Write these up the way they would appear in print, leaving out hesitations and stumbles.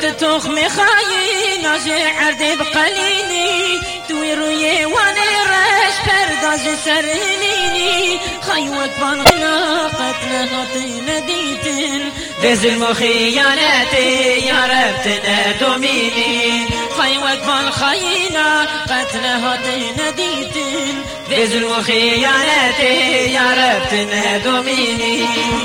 رفت تخم خایی ناز عرد بقلینی توی روی وانه رش پرداز سرینی خیوت بان خلاقت نهات ندیتن به ظلم و خیانتی یا رب ندومینی خیوت بان خینا قتل هات ندیتن به ظلم و خیانتی یا رب ندومینی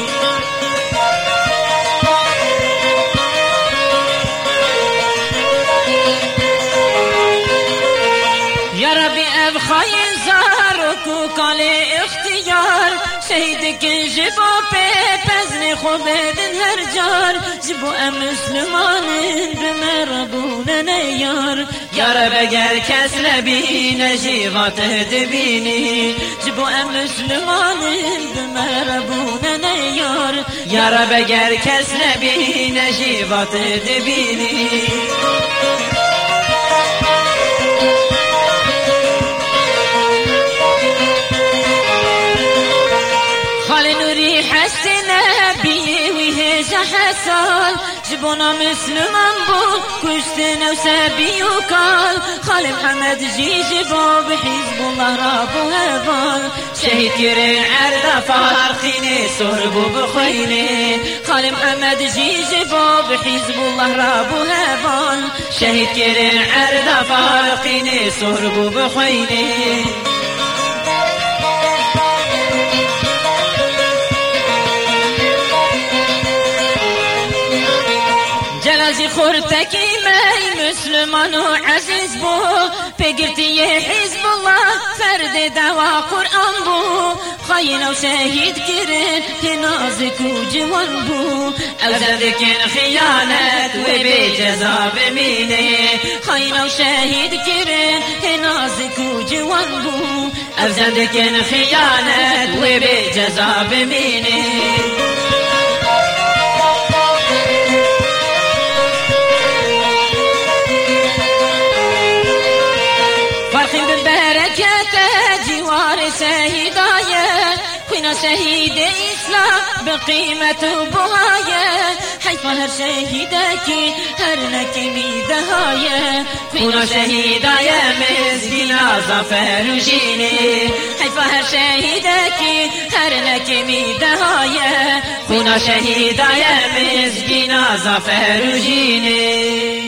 یا ربی اب خاین زار و کوکال اختیار شهید که جبو پی پزن خوبدن هر جار جبو ام مسلمانن بمربون نیار یا رب اگر کس نبین جیغات دبینی جبو ام مسلمانن بمربون نیار یا رب اگر کس نبین جیغات دبینی نوری حسن نبی ویه حسال جبونا مسلمان بود کشتن و سبی و کال خال محمد جی جبا بحزب الله راب و هبال شهید گره عرد فارخینه سرب و بخوینه خال محمد جی جبا بحزب الله راب و هبال شهید گره عرد فارخینه سرب و بخوینه جلازی خورتکی می مسلمان و عزیز بو پگرتی حزب الله فرد دوا قرآن بو خاین و شهید کرن که نازک و جوان بو او زدکن خیانت و بی جزا بمینه خاین و شهید کرن که نازک و جوان بو او زدکن خیانت و بی جزا بمینه فرخين بالبركات جوار شهيدايا خونا شهيد إسلام بقيمة بهايا حيث هر شهيدك هر نكمي دهايا خونا شهيدايا مزقنا ظفر جيني حيث هر شهيدك هر نكمي دهايا خونا شهيدايا مزقنا ظفر جيني